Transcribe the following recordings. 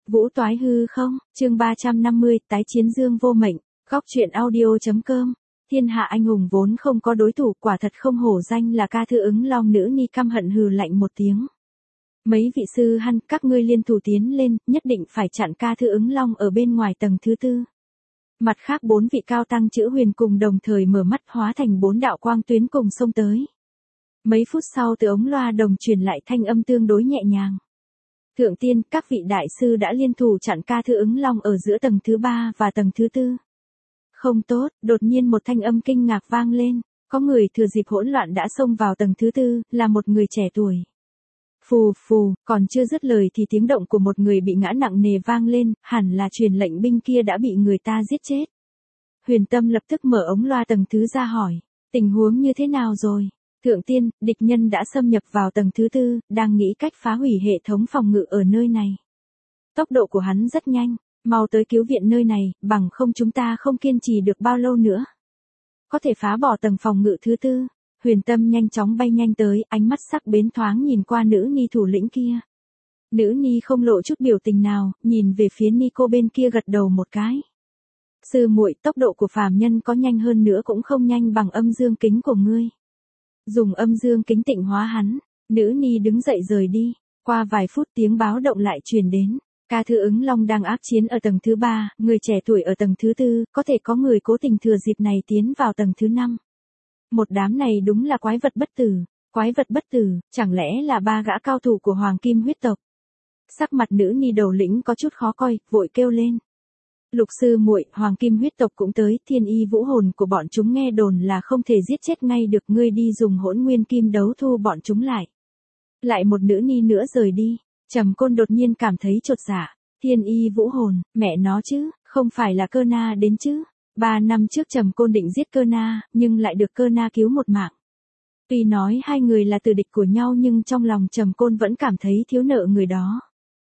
Vũ toái hư không, chương 350, tái chiến Dương vô mệnh, góc truyện audio.com. Thiên hạ anh hùng vốn không có đối thủ, quả thật không hổ danh là ca thư ứng long. Nữ ni căm hận hừ lạnh một tiếng. Mấy vị sư hăn, các ngươi liên thủ tiến lên, nhất định phải chặn ca thư ứng long ở bên ngoài tầng thứ tư. Mặt khác 4 vị cao tăng chữ huyền cùng đồng thời mở mắt hóa thành 4 đạo quang tuyến cùng xông tới. Mấy phút sau từ ống loa đồng truyền lại thanh âm tương đối nhẹ nhàng. Thượng tiên, các vị đại sư đã liên thủ chặn ca thư ứng long ở giữa tầng thứ 3 và tầng thứ 4. Không tốt, đột nhiên một thanh âm kinh ngạc vang lên, có người thừa dịp hỗn loạn đã xông vào tầng thứ 4, là một người trẻ tuổi. Phù phù, còn chưa dứt lời thì tiếng động của một người bị ngã nặng nề vang lên, hẳn là truyền lệnh binh kia đã bị người ta giết chết. Huyền Tâm lập tức mở ống loa tầng thứ ra hỏi, tình huống như thế nào rồi? Thượng tiên, địch nhân đã xâm nhập vào tầng thứ 4, đang nghĩ cách phá hủy hệ thống phòng ngự ở nơi này. Tốc độ của hắn rất nhanh, mau tới cứu viện nơi này, bằng không chúng ta không kiên trì được bao lâu nữa. Có thể phá bỏ tầng phòng ngự thứ 4. Huyền Tâm nhanh chóng bay nhanh tới, ánh mắt sắc bén thoáng nhìn qua nữ ni thủ lĩnh kia. Nữ ni không lộ chút biểu tình nào, nhìn về phía ni cô bên kia gật đầu một cái. Sư muội, tốc độ của phàm nhân có nhanh hơn nữa cũng không nhanh bằng âm dương kính của ngươi. Dùng âm dương kính tịnh hóa hắn, nữ ni đứng dậy rời đi, qua vài phút tiếng báo động lại truyền đến. Ca thư ứng long đang ác chiến ở tầng thứ 3, người trẻ tuổi ở tầng thứ 4, có thể có người cố tình thừa dịp này tiến vào tầng thứ 5. Một đám này đúng là quái vật bất tử, chẳng lẽ là 3 gã cao thủ của Hoàng Kim huyết tộc. Sắc mặt nữ ni đầu lĩnh có chút khó coi, vội kêu lên. Lục sư muội, Hoàng Kim huyết tộc cũng tới, thiên y vũ hồn của bọn chúng nghe đồn là không thể giết chết ngay được, ngươi đi dùng hỗn nguyên kim đấu thu bọn chúng lại. Lại một nữ ni nữa rời đi, Trầm Côn đột nhiên cảm thấy chột dạ, thiên y vũ hồn, mẹ nó chứ, không phải là Cơ Na đến chứ. 3 năm trước Trầm Côn định giết Cơ Na, nhưng lại được Cơ Na cứu một mạng. Tuy nói hai người là tử địch của nhau nhưng trong lòng Trầm Côn vẫn cảm thấy thiếu nợ người đó.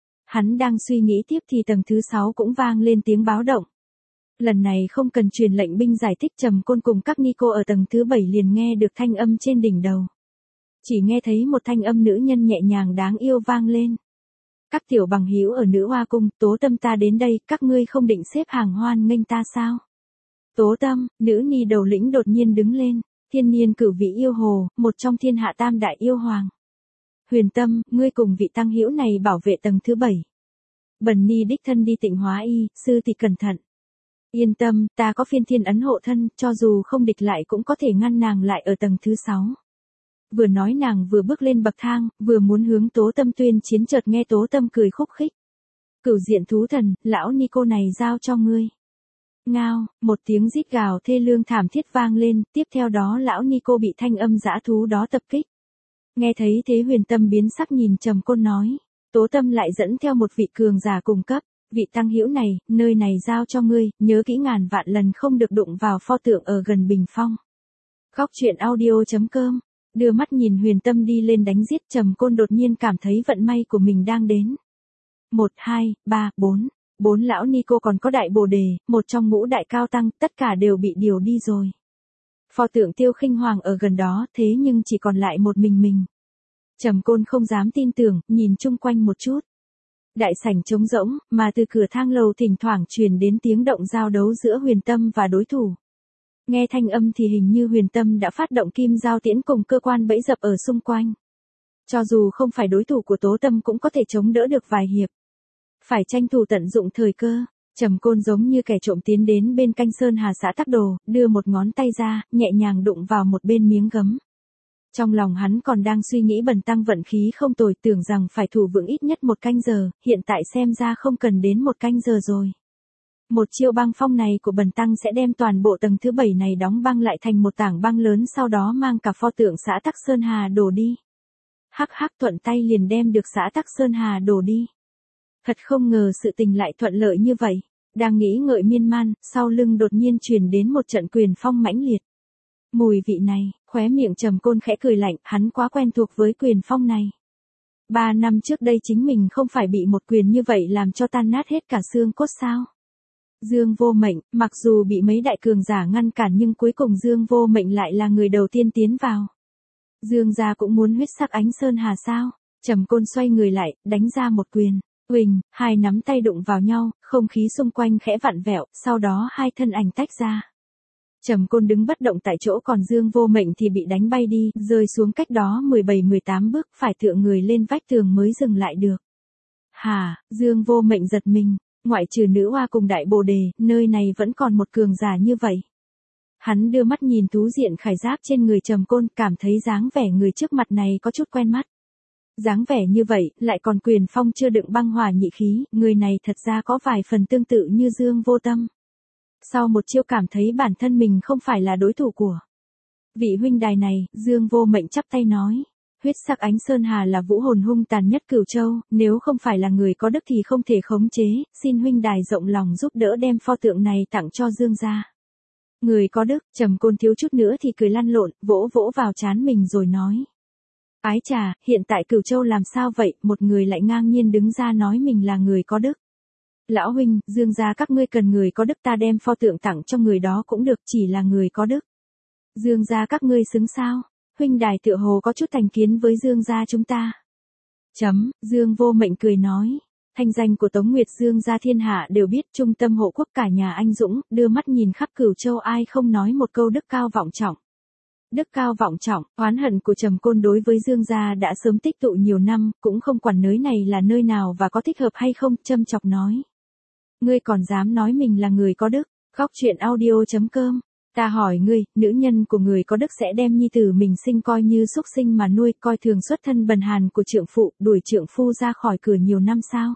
Hắn đang suy nghĩ tiếp thì tầng thứ 6 cũng vang lên tiếng báo động. Lần này không cần truyền lệnh binh giải thích, Trầm Côn cùng các ni cô ở tầng thứ 7 liền nghe được thanh âm trên đỉnh đầu. Chỉ nghe thấy một thanh âm nữ nhân nhẹ nhàng đáng yêu vang lên. Các tiểu bằng hữu ở Nữ Hoa Cung, Tố Tâm ta đến đây, các ngươi không định xếp hàng hoan nghênh ta sao? Tố Tâm, nữ ni đầu lĩnh đột nhiên đứng lên, thiên niên cửu vị yêu hồ, một trong thiên hạ tam đại yêu hoàng. Huyền Tâm, ngươi cùng vị tăng hữu này bảo vệ tầng thứ 7. Bần ni đích thân đi tịnh hóa y, sư thì cẩn thận. Yên tâm, ta có phiên thiên ấn hộ thân, cho dù không địch lại cũng có thể ngăn nàng lại ở tầng thứ 6. Vừa nói nàng vừa bước lên bậc thang, vừa muốn hướng Tố Tâm tuyên chiến, chợt nghe Tố Tâm cười khúc khích. Cửu diện thú thần, lão ni cô này giao cho ngươi. Ngao, một tiếng rít gào thê lương thảm thiết vang lên, tiếp theo đó lão ni cô bị thanh âm dã thú đó tập kích. Nghe thấy thế Huyền Tâm biến sắc nhìn Trầm Côn nói, Tố Tâm lại dẫn theo một vị cường giả cùng cấp, vị tăng hữu này, nơi này giao cho ngươi, nhớ kỹ ngàn vạn lần không được đụng vào pho tượng ở gần bình phong. Góc truyện audio.com, đưa mắt nhìn Huyền Tâm đi lên đánh giết, Trầm Côn đột nhiên cảm thấy vận may của mình đang đến. 1, 2, 3, 4. 4 lão ni cô còn có đại bồ đề, một trong ngũ đại cao tăng, tất cả đều bị điều đi rồi. Pho tượng Tiêu Khinh Hoàng ở gần đó, thế nhưng chỉ còn lại một mình. Trầm Côn không dám tin tưởng, nhìn chung quanh một chút. Đại sảnh trống rỗng, mà từ cửa thang lầu thỉnh thoảng truyền đến tiếng động giao đấu giữa Huyền Tâm và đối thủ. Nghe thanh âm thì hình như Huyền Tâm đã phát động kim giao tiễn cùng cơ quan bẫy dập ở xung quanh. Cho dù không phải đối thủ của Tố Tâm cũng có thể chống đỡ được vài hiệp. Phải tranh thủ tận dụng thời cơ, Trầm Côn giống như kẻ trộm tiến đến bên canh Sơn Hà xã Tắc Đồ, đưa một ngón tay ra, nhẹ nhàng đụng vào một bên miếng gấm. Trong lòng hắn còn đang suy nghĩ bần tăng vận khí không tồi, tưởng rằng phải thủ vững ít nhất 1 canh giờ, hiện tại xem ra không cần đến 1 canh giờ rồi. Một chiêu băng phong này của bần tăng sẽ đem toàn bộ tầng thứ 7 này đóng băng lại thành một tảng băng lớn, sau đó mang cả pho tượng xã Tắc Sơn Hà đổ đi. Hắc hắc, thuận tay liền đem được xã Tắc Sơn Hà đổ đi. Thật không ngờ sự tình lại thuận lợi như vậy. Đang nghĩ ngợi miên man, sau lưng đột nhiên truyền đến một trận quyền phong mãnh liệt. Mùi vị này, khóe miệng Trầm Côn khẽ cười lạnh, hắn quá quen thuộc với quyền phong này. 3 năm trước đây chính mình không phải bị một quyền như vậy làm cho tan nát hết cả xương cốt sao? Dương vô mệnh, mặc dù bị mấy đại cường giả ngăn cản nhưng cuối cùng Dương vô mệnh lại là người đầu tiên tiến vào. Dương gia cũng muốn huyết sắc ánh sơn hà sao? Trầm Côn xoay người lại, đánh ra một quyền. Huỳnh, hai nắm tay đụng vào nhau, không khí xung quanh khẽ vặn vẹo, sau đó hai thân ảnh tách ra. Trầm Côn đứng bất động tại chỗ, còn Dương Vô Mệnh thì bị đánh bay đi, rơi xuống cách đó 17-18 bước, phải tựa người lên vách tường mới dừng lại được. Hả, Dương Vô Mệnh giật mình, ngoại trừ nữ hoa cùng đại bồ đề, nơi này vẫn còn một cường giả như vậy. Hắn đưa mắt nhìn thú diện khải giáp trên người Trầm Côn, cảm thấy dáng vẻ người trước mặt này có chút quen mắt. Dáng vẻ như vậy, lại còn quyền phong chưa đựng băng hỏa nhị khí, người này thật ra có vài phần tương tự như Dương Vô Tâm. Sau một chiêu cảm thấy bản thân mình không phải là đối thủ của vị huynh đài này, Dương Vô Mệnh chắp tay nói. Huyết sắc ánh sơn hà là vũ hồn hung tàn nhất Cửu Châu, nếu không phải là người có đức thì không thể khống chế, xin huynh đài rộng lòng giúp đỡ đem pho tượng này tặng cho Dương gia. Người có đức, Trầm Côn thiếu chút nữa thì cười lăn lộn, vỗ vỗ vào trán mình rồi nói. Ái chà, hiện tại Cửu Châu làm sao vậy, một người lại ngang nhiên đứng ra nói mình là người có đức. Lão huynh, Dương gia các ngươi cần người có đức, ta đem pho tượng tặng cho người đó cũng được, chỉ là người có đức. Dương gia các ngươi xứng sao? Huynh đài tựa hồ có chút thành kiến với Dương gia chúng ta. Dương Vô Mệnh cười nói. Thanh danh của Tống Nguyệt Dương gia thiên hạ đều biết, trung tâm hộ quốc cả nhà anh dũng, đưa mắt nhìn khắp Cửu Châu ai không nói một câu đức cao vọng trọng. Đức cao vọng trọng, oán hận của Trầm Côn đối với Dương gia đã sớm tích tụ nhiều năm, cũng không quản nơi này là nơi nào và có thích hợp hay không, châm chọc nói. Ngươi còn dám nói mình là người có đức, Góc Truyện Audio.com. Ta hỏi ngươi, nữ nhân của người có đức sẽ đem nhi tử mình sinh coi như xúc sinh mà nuôi, coi thường xuất thân bần hàn của trượng phụ, đuổi trượng phu ra khỏi cửa nhiều năm sao?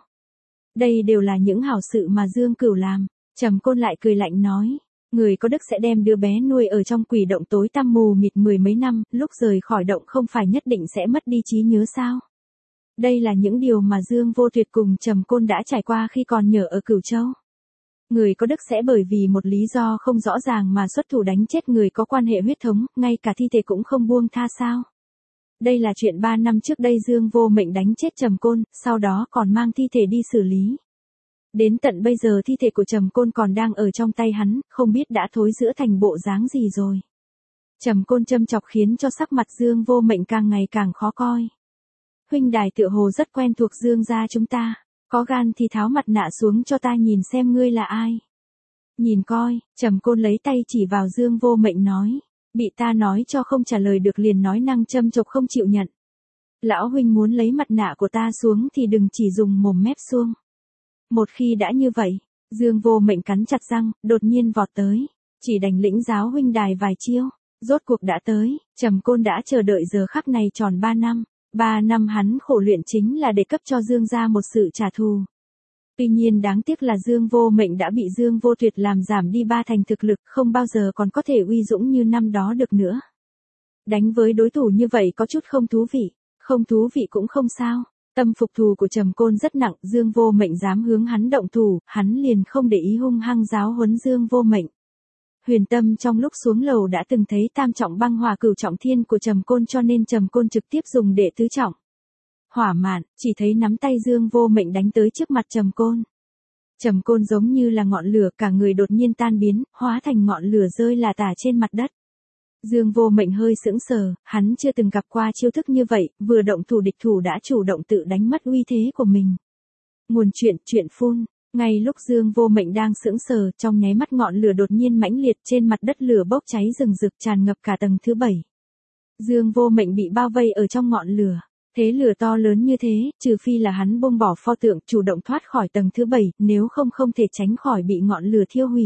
Đây đều là những hảo sự mà Dương Cửu làm. Trầm Côn lại cười lạnh nói. Người có đức sẽ đem đứa bé nuôi ở trong quỷ động tối tăm mù mịt mười mấy năm, lúc rời khỏi động không phải nhất định sẽ mất đi trí nhớ sao? Đây là những điều mà Dương Vô Tuyệt cùng Trầm Côn đã trải qua khi còn nhờ ở Cửu Châu. Người có đức sẽ bởi vì một lý do không rõ ràng mà xuất thủ đánh chết người có quan hệ huyết thống, ngay cả thi thể cũng không buông tha sao? Đây là chuyện 3 năm trước đây Dương Vô Mệnh đánh chết Trầm Côn, sau đó còn mang thi thể đi xử lý. Đến tận bây giờ thi thể của Trầm Côn còn đang ở trong tay hắn, không biết đã thối rữa thành bộ dáng gì rồi. Trầm Côn châm chọc khiến cho sắc mặt Dương Vô Mệnh càng ngày càng khó coi. Huynh đài tựa hồ rất quen thuộc Dương gia chúng ta, có gan thì tháo mặt nạ xuống cho ta nhìn xem ngươi là ai. Nhìn coi, Trầm Côn lấy tay chỉ vào Dương Vô Mệnh nói, bị ta nói cho không trả lời được liền nói năng châm chọc không chịu nhận. Lão huynh muốn lấy mặt nạ của ta xuống thì đừng chỉ dùng mồm mép suông. Một khi đã như vậy, Dương Vô Mệnh cắn chặt răng, đột nhiên vọt tới, chỉ đành lĩnh giáo huynh đài vài chiêu. Rốt cuộc đã tới, Trầm Côn đã chờ đợi giờ khắc này tròn 3 năm. 3 năm hắn khổ luyện chính là để cấp cho Dương gia một sự trả thù. Tuy nhiên đáng tiếc là Dương Vô Mệnh đã bị Dương Vô Tuyệt làm giảm đi 3 thành thực lực, không bao giờ còn có thể uy dũng như năm đó được nữa. Đánh với đối thủ như vậy có chút không thú vị, không thú vị cũng không sao. Tâm phục thù của Trầm Côn rất nặng, Dương Vô Mệnh dám hướng hắn động thủ, hắn liền không để ý hung hăng giáo huấn Dương Vô Mệnh. Huyền Tâm trong lúc xuống lầu đã từng thấy tam trọng băng hỏa cửu trọng thiên của Trầm Côn, cho nên Trầm Côn trực tiếp dùng đệ tứ trọng hỏa mạn, chỉ thấy nắm tay Dương Vô Mệnh đánh tới trước mặt Trầm Côn. Trầm Côn giống như là ngọn lửa, cả người đột nhiên tan biến, hóa thành ngọn lửa rơi là tả trên mặt đất. Dương Vô Mệnh hơi sững sờ, hắn chưa từng gặp qua chiêu thức như vậy, vừa động thủ địch thủ đã chủ động tự đánh mất uy thế của mình. Nguồn chuyện phun. Ngay lúc Dương Vô Mệnh đang sững sờ, trong nháy mắt ngọn lửa đột nhiên mãnh liệt, trên mặt đất lửa bốc cháy rừng rực tràn ngập cả tầng thứ 7. Dương Vô Mệnh bị bao vây ở trong ngọn lửa. Thế lửa to lớn như thế, trừ phi là hắn buông bỏ pho tượng chủ động thoát khỏi tầng thứ 7, nếu không thể tránh khỏi bị ngọn lửa thiêu hủy.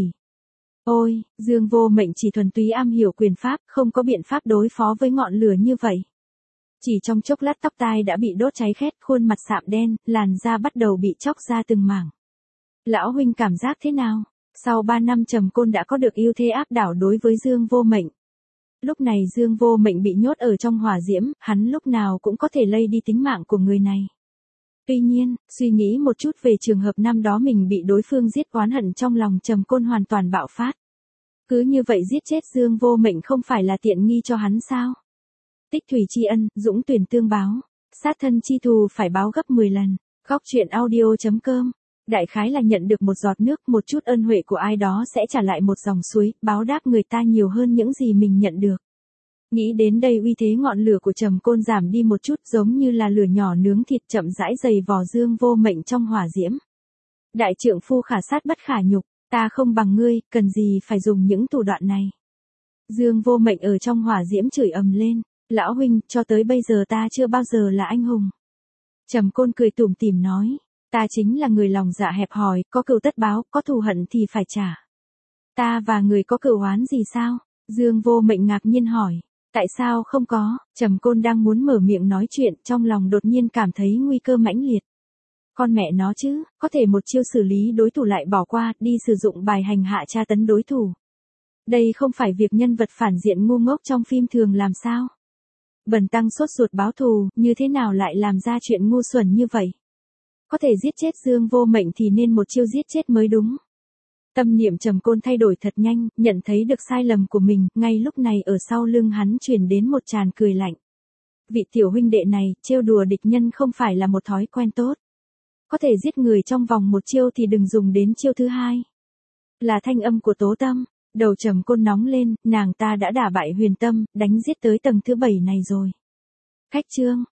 Ôi, Dương Vô Mệnh chỉ thuần túy am hiểu quyền pháp, không có biện pháp đối phó với ngọn lửa như vậy. Chỉ trong chốc lát tóc tai đã bị đốt cháy khét, khuôn mặt sạm đen, làn da bắt đầu bị chóc ra từng mảng. Lão huynh cảm giác thế nào? Sau 3 năm Trầm Côn đã có được ưu thế áp đảo đối với Dương Vô Mệnh. Lúc này Dương Vô Mệnh bị nhốt ở trong hỏa diễm, hắn lúc nào cũng có thể lây đi tính mạng của người này. Tuy nhiên, suy nghĩ một chút về trường hợp năm đó mình bị đối phương giết, oán hận trong lòng Trầm Côn hoàn toàn bạo phát. Cứ như vậy giết chết Dương Vô Mệnh không phải là tiện nghi cho hắn sao? Tích thủy tri ân, dũng tuyển tương báo, sát thân chi thù phải báo gấp 10 lần. Góc Truyện Audio.com. Đại khái là nhận được một giọt nước, một chút ân huệ của ai đó sẽ trả lại một dòng suối, báo đáp người ta nhiều hơn những gì mình nhận được. Nghĩ đến đây uy thế ngọn lửa của Trầm Côn giảm đi một chút, giống như là lửa nhỏ nướng thịt chậm rãi dày vò Dương Vô Mệnh trong hỏa diễm. Đại trượng phu khả sát bất khả nhục, ta không bằng ngươi, cần gì phải dùng những thủ đoạn này. Dương Vô Mệnh ở trong hỏa diễm chửi ầm lên, lão huynh, cho tới bây giờ ta chưa bao giờ là anh hùng. Trầm Côn cười tủm tỉm nói, ta chính là người lòng dạ hẹp hòi, có cừu tất báo, có thù hận thì phải trả. Ta và người có cừu oán gì sao? Dương Vô Mệnh ngạc nhiên hỏi, tại sao không có? Trầm Côn đang muốn mở miệng nói chuyện, trong lòng đột nhiên cảm thấy nguy cơ mãnh liệt. Con mẹ nó chứ, có thể một chiêu xử lý đối thủ lại bỏ qua, đi sử dụng bài hành hạ tra tấn đối thủ. Đây không phải việc nhân vật phản diện ngu ngốc trong phim thường làm sao? Bần tăng sốt ruột báo thù, như thế nào lại làm ra chuyện ngu xuẩn như vậy? Có thể giết chết Dương Vô Mệnh thì nên một chiêu giết chết mới đúng. Tâm niệm Trầm Côn thay đổi thật nhanh, nhận thấy được sai lầm của mình, ngay lúc này ở sau lưng hắn truyền đến một tràn cười lạnh. Vị tiểu huynh đệ này, trêu đùa địch nhân không phải là một thói quen tốt. Có thể giết người trong vòng một chiêu thì đừng dùng đến chiêu thứ hai. Là thanh âm của Tố Tâm, đầu Trầm Côn nóng lên, nàng ta đã đả bại Huyền Tâm, đánh giết tới tầng thứ 7 này rồi. Khách trương,